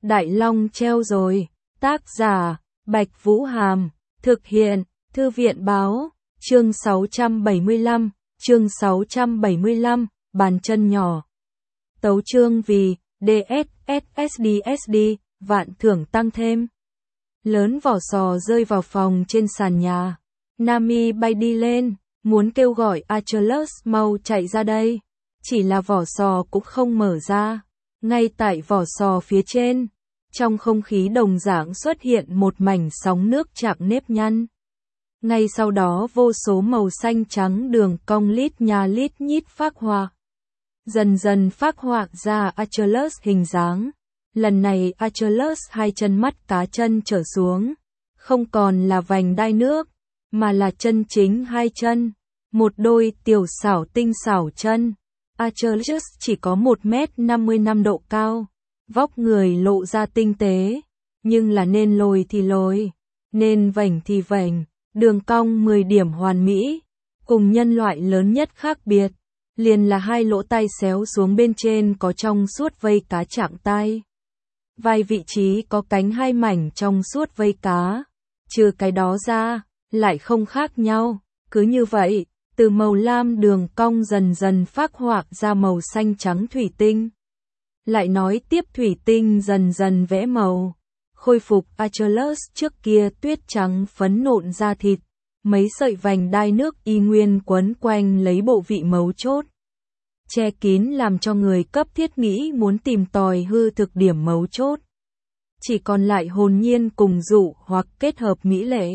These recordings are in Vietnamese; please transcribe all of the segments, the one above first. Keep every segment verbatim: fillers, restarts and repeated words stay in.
Đại Long treo rồi. Tác giả, Bạch Vũ Hàm. Thực hiện, Thư viện Báo. Chương sáu trăm bảy mươi lăm, chương sáu trăm bảy mươi lăm, bàn chân nhỏ. Tấu chương vì, đê ét ét ét đê ét đê, vạn thưởng tăng thêm. Lớn vỏ sò rơi vào phòng trên sàn nhà. Nami bay đi lên, muốn kêu gọi Achilles mau chạy ra đây. Chỉ là vỏ sò cũng không mở ra. Ngay tại vỏ sò phía trên, trong không khí đồng dạng xuất hiện một mảnh sóng nước chạm nếp nhăn. Ngay sau đó vô số màu xanh trắng đường cong lít nhà lít nhít phác họa. Dần dần phác họa ra Achilles hình dáng. Lần này Achilles hai chân mắt cá chân trở xuống. Không còn là vành đai nước, mà là chân chính hai chân. Một đôi tiểu xảo tinh xảo chân. Achilles chỉ có một mét năm mươi lăm độ cao. Vóc người lộ ra tinh tế. Nhưng là nên lồi thì lồi, nên vành thì vành. Đường cong mười điểm hoàn mỹ. Cùng nhân loại lớn nhất khác biệt, liền là hai lỗ tai xéo xuống bên trên có trong suốt vây cá chạm tai. Vai vị trí có cánh hai mảnh trong suốt vây cá. Trừ cái đó ra, lại không khác nhau. Cứ như vậy, từ màu lam đường cong dần dần phác họa ra màu xanh trắng thủy tinh. Lại nói tiếp thủy tinh dần dần vẽ màu. Khôi phục Achilles trước kia tuyết trắng phấn nộn da thịt. Mấy sợi vành đai nước y nguyên quấn quanh lấy bộ vị mấu chốt. Che kín làm cho người cấp thiết nghĩ muốn tìm tòi hư thực điểm mấu chốt. Chỉ còn lại hồn nhiên cùng dụ hoặc kết hợp mỹ lệ.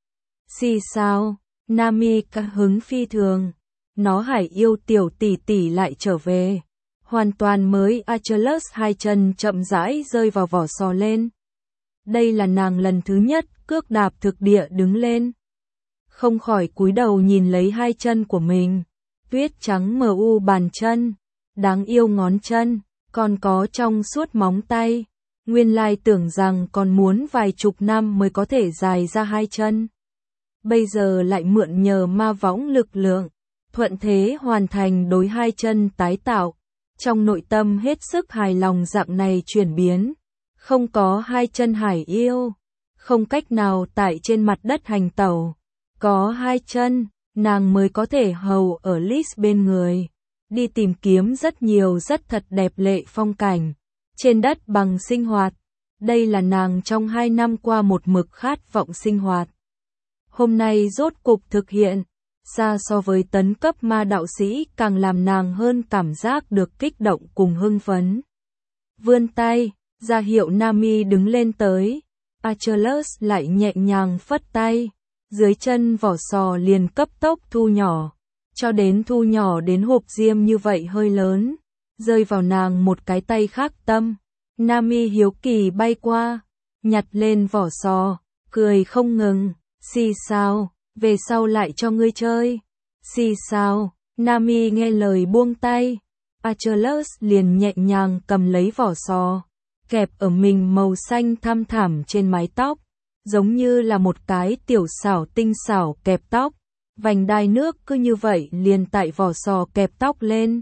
Xì sao, Nami cả hứng phi thường. Nó hải yêu tiểu tỷ tỷ lại trở về. Hoàn toàn mới Achilles hai chân chậm rãi rơi vào vỏ sò lên. Đây là nàng lần thứ nhất cước đạp thực địa đứng lên. Không khỏi cúi đầu nhìn lấy hai chân của mình. Tuyết trắng mờ u bàn chân, đáng yêu ngón chân, còn có trong suốt móng tay. Nguyên lai tưởng rằng còn muốn vài chục năm mới có thể dài ra hai chân. Bây giờ lại mượn nhờ ma võng lực lượng, thuận thế hoàn thành đối hai chân tái tạo. Trong nội tâm hết sức hài lòng dạng này chuyển biến. Không có hai chân hải yêu, không cách nào tại trên mặt đất hành tẩu. Có hai chân, nàng mới có thể hầu ở Liz bên người. Đi tìm kiếm rất nhiều rất thật đẹp lệ phong cảnh. Trên đất bằng sinh hoạt. Đây là nàng trong hai năm qua một mực khát vọng sinh hoạt. Hôm nay rốt cục thực hiện. Xa so với tấn cấp ma đạo sĩ càng làm nàng hơn cảm giác được kích động cùng hưng phấn. Vươn tay, ra hiệu Nami đứng lên tới. Achilles lại nhẹ nhàng phất tay. Dưới chân vỏ sò liền cấp tốc thu nhỏ. Cho đến thu nhỏ đến hộp diêm như vậy hơi lớn. Rơi vào nàng một cái tay khác tâm. Nami hiếu kỳ bay qua. Nhặt lên vỏ sò. Cười không ngừng. Xì sao, về sau lại cho ngươi chơi. Xì sao, Nami nghe lời buông tay. Achilles liền nhẹ nhàng cầm lấy vỏ sò. Kẹp ở mình màu xanh thăm thẳm trên mái tóc. Giống như là một cái tiểu xảo tinh xảo kẹp tóc. Vành đai nước cứ như vậy liền tại vỏ sò kẹp tóc lên.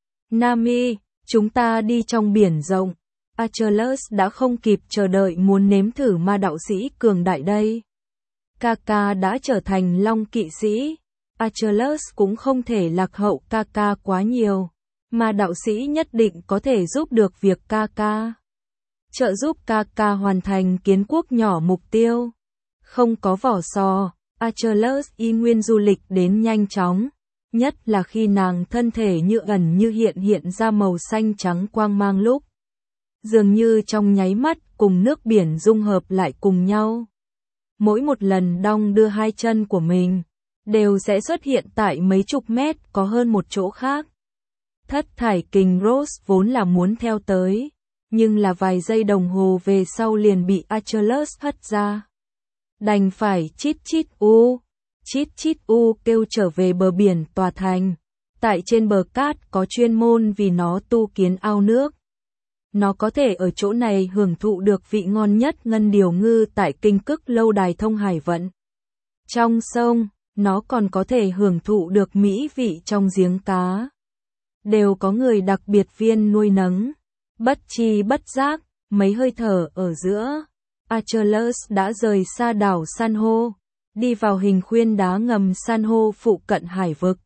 Nami, chúng ta đi trong biển rộng. Achilles đã không kịp chờ đợi muốn nếm thử ma đạo sĩ cường đại đây. Kaka đã trở thành long kỵ sĩ. Achilles cũng không thể lạc hậu Kaka quá nhiều. Ma đạo sĩ nhất định có thể giúp được việc Kaka. Trợ giúp Kaka hoàn thành kiến quốc nhỏ mục tiêu. Không có vỏ sò, Achilles y nguyên du lịch đến nhanh chóng. Nhất là khi nàng thân thể như ẩn như hiện hiện ra màu xanh trắng quang mang lúc. Dường như trong nháy mắt cùng nước biển dung hợp lại cùng nhau. Mỗi một lần đong đưa hai chân của mình, đều sẽ xuất hiện tại mấy chục mét có hơn một chỗ khác. Thất thải kình Rose vốn là muốn theo tới. Nhưng là vài giây đồng hồ về sau liền bị Achilles hất ra. Đành phải chít chít u, chít chít u kêu trở về bờ biển tòa thành. Tại trên bờ cát có chuyên môn vì nó tu kiến ao nước. Nó có thể ở chỗ này hưởng thụ được vị ngon nhất ngân điều ngư tại kinh cức lâu đài thông hải vận. Trong sông, nó còn có thể hưởng thụ được mỹ vị trong giếng cá. Đều có người đặc biệt viên nuôi nấng. Bất chi bất giác, mấy hơi thở ở giữa, Achilles đã rời xa đảo san hô, đi vào hình khuyên đá ngầm san hô phụ cận hải vực.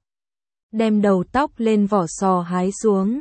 Đem đầu tóc lên vỏ sò hái xuống,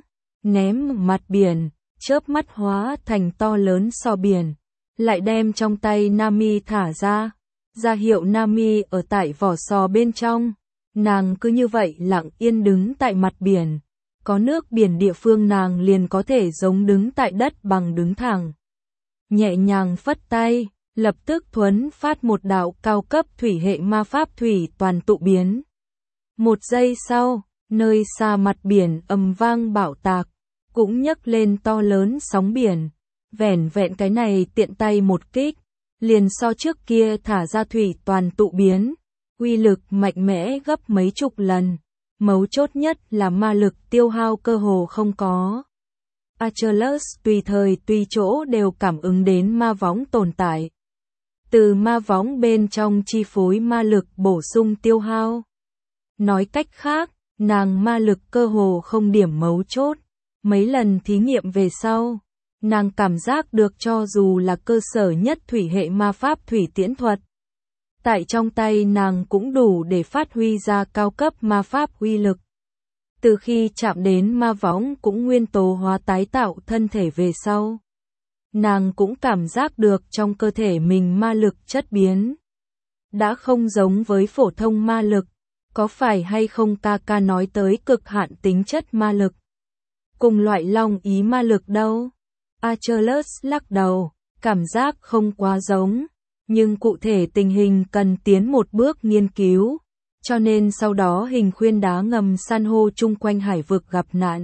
ném mặt biển, chớp mắt hóa thành to lớn sò biển, lại đem trong tay Nami thả ra, ra hiệu Nami ở tại vỏ sò bên trong. Nàng cứ như vậy lặng yên đứng tại mặt biển, có nước biển địa phương nàng liền có thể giống đứng tại đất bằng đứng thẳng. Nhẹ nhàng phất tay, lập tức thuấn phát một đạo cao cấp thủy hệ ma pháp thủy toàn tụ biến. Một giây sau, nơi xa mặt biển ầm vang bạo tạc, cũng nhấc lên to lớn sóng biển. Vẻn vẹn cái này tiện tay một kích, liền so trước kia thả ra thủy toàn tụ biến, uy lực mạnh mẽ gấp mấy chục lần. Mấu chốt nhất là ma lực tiêu hao cơ hồ không có. Achilles tùy thời tùy chỗ đều cảm ứng đến ma võng tồn tại. Từ ma võng bên trong chi phối ma lực bổ sung tiêu hao. Nói cách khác, nàng ma lực cơ hồ không điểm mấu chốt. Mấy lần thí nghiệm về sau, nàng cảm giác được cho dù là cơ sở nhất thủy hệ ma pháp thủy tiễn thuật, tại trong tay nàng cũng đủ để phát huy ra cao cấp ma pháp uy lực. Từ khi chạm đến ma võng cũng nguyên tố hóa tái tạo thân thể về sau, nàng cũng cảm giác được trong cơ thể mình ma lực chất biến. Đã không giống với phổ thông ma lực, có phải hay không ca ca nói tới cực hạn tính chất ma lực? Cùng loại long ý ma lực đâu? Achilles lắc đầu, cảm giác không quá giống, nhưng cụ thể tình hình cần tiến một bước nghiên cứu, cho nên sau đó hình khuyên đá ngầm san hô chung quanh hải vực gặp nạn.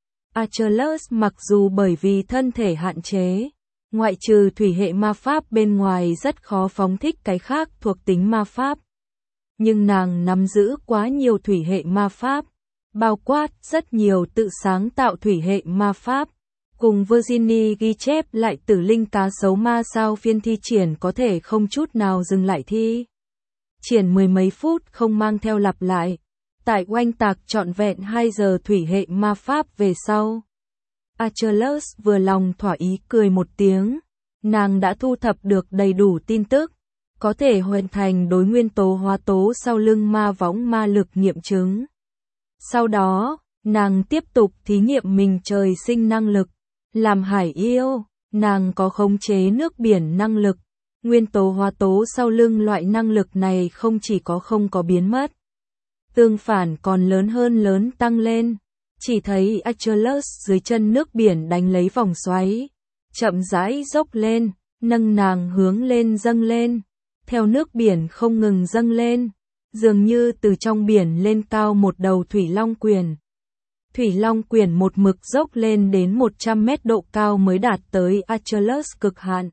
Achilles mặc dù bởi vì thân thể hạn chế, ngoại trừ thủy hệ ma pháp bên ngoài rất khó phóng thích cái khác thuộc tính ma pháp, nhưng nàng nắm giữ quá nhiều thủy hệ ma pháp, bao quát rất nhiều tự sáng tạo thủy hệ ma pháp. Cùng Virginie ghi chép lại tử linh cá sấu ma sao phiên thi triển có thể không chút nào dừng lại thi triển mười mấy phút không mang theo lặp lại. Tại oanh tạc trọn vẹn hai giờ thủy hệ ma pháp về sau, Achilles vừa lòng thỏa ý cười một tiếng. Nàng đã thu thập được đầy đủ tin tức, có thể hoàn thành đối nguyên tố hóa tố sau lưng ma võng ma lực nghiệm chứng. Sau đó, nàng tiếp tục thí nghiệm mình trời sinh năng lực. Làm hải yêu, nàng có khống chế nước biển năng lực. Nguyên tố hóa tố sau lưng loại năng lực này không chỉ có không có biến mất, tương phản còn lớn hơn lớn tăng lên. Chỉ thấy Achilles dưới chân nước biển đánh lấy vòng xoáy, chậm rãi dốc lên, nâng nàng hướng lên dâng lên. Theo nước biển không ngừng dâng lên, dường như từ trong biển lên cao một đầu thủy long quyền. Thủy long quyền một mực dốc lên đến một trăm mét độ cao mới đạt tới Achilles cực hạn.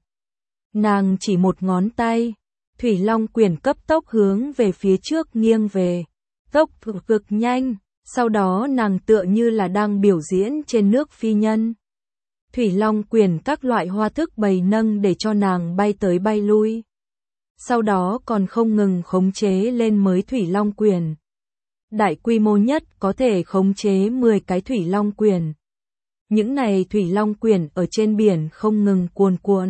Nàng chỉ một ngón tay, thủy long quyền cấp tốc hướng về phía trước nghiêng về, tốc độ cực nhanh, sau đó nàng tựa như là đang biểu diễn trên nước phi nhân. Thủy long quyền các loại hoa thức bày nâng để cho nàng bay tới bay lui. Sau đó còn không ngừng khống chế lên mới thủy long quyền. Đại quy mô nhất có thể khống chế mười cái thủy long quyền. Những này thủy long quyền ở trên biển không ngừng cuồn cuộn,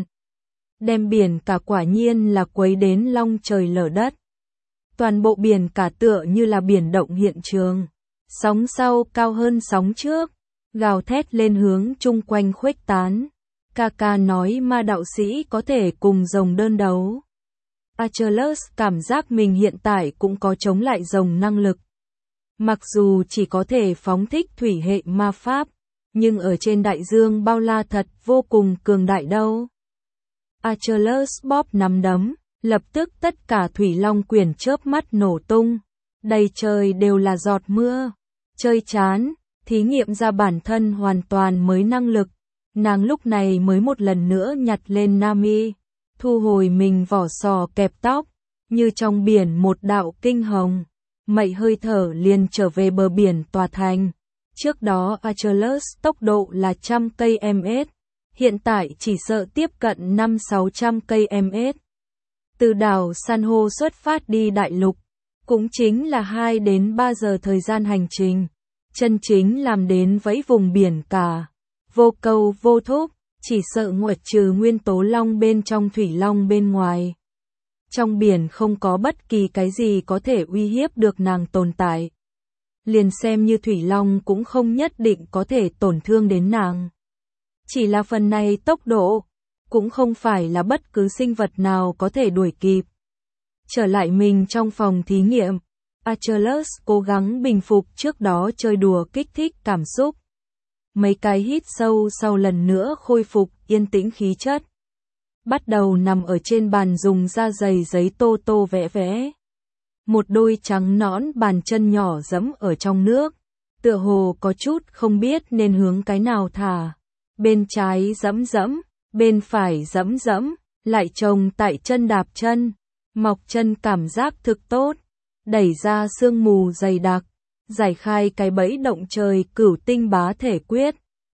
đem biển cả quả nhiên là quấy đến long trời lở đất. Toàn bộ biển cả tựa như là biển động hiện trường, sóng sau cao hơn sóng trước, gào thét lên hướng chung quanh khuếch tán. Kaka nói ma đạo sĩ có thể cùng rồng đơn đấu. Achilles cảm giác mình hiện tại cũng có chống lại rồng năng lực. Mặc dù chỉ có thể phóng thích thủy hệ ma pháp, nhưng ở trên đại dương bao la thật vô cùng cường đại đâu. Achilles bóp nắm đấm, lập tức tất cả thủy long quyền chớp mắt nổ tung, đầy trời đều là giọt mưa. Chơi chán, thí nghiệm ra bản thân hoàn toàn mới năng lực. Nàng lúc này mới một lần nữa nhặt lên Nami, thu hồi mình vỏ sò kẹp tóc, như trong biển một đạo kinh hồng. Mậy hơi thở liền trở về bờ biển tòa thành. Trước đó Achilles tốc độ là trăm cây mét, hiện tại chỉ sợ tiếp cận năm sáu trăm cây mét. Từ đảo San hô xuất phát đi đại lục, cũng chính là hai đến ba giờ thời gian hành trình. Chân chính làm đến vẫy vùng biển cả, vô câu vô thúc, Chỉ sợ ngoại trừ nguyên tố long bên trong thủy long bên ngoài. Trong biển không có bất kỳ cái gì có thể uy hiếp được nàng tồn tại. Liền xem như thủy long cũng không nhất định có thể tổn thương đến nàng. Chỉ là phần này tốc độ, cũng không phải là bất cứ sinh vật nào có thể đuổi kịp. Trở lại mình trong phòng thí nghiệm, Achilles cố gắng bình phục trước đó chơi đùa kích thích cảm xúc. Mấy cái hít sâu sau lần nữa khôi phục yên tĩnh khí chất. Bắt đầu nằm ở trên bàn dùng da dày giấy tô tô vẽ vẽ. Một đôi trắng nõn bàn chân nhỏ dẫm ở trong nước, tựa hồ có chút không biết nên hướng cái nào thả. Bên trái dẫm dẫm, bên phải dẫm dẫm, lại chồng tại chân đạp chân, mọc chân cảm giác thực tốt, đẩy ra sương mù dày đặc, giải khai cái bẫy động trời cửu tinh bá thể quyết.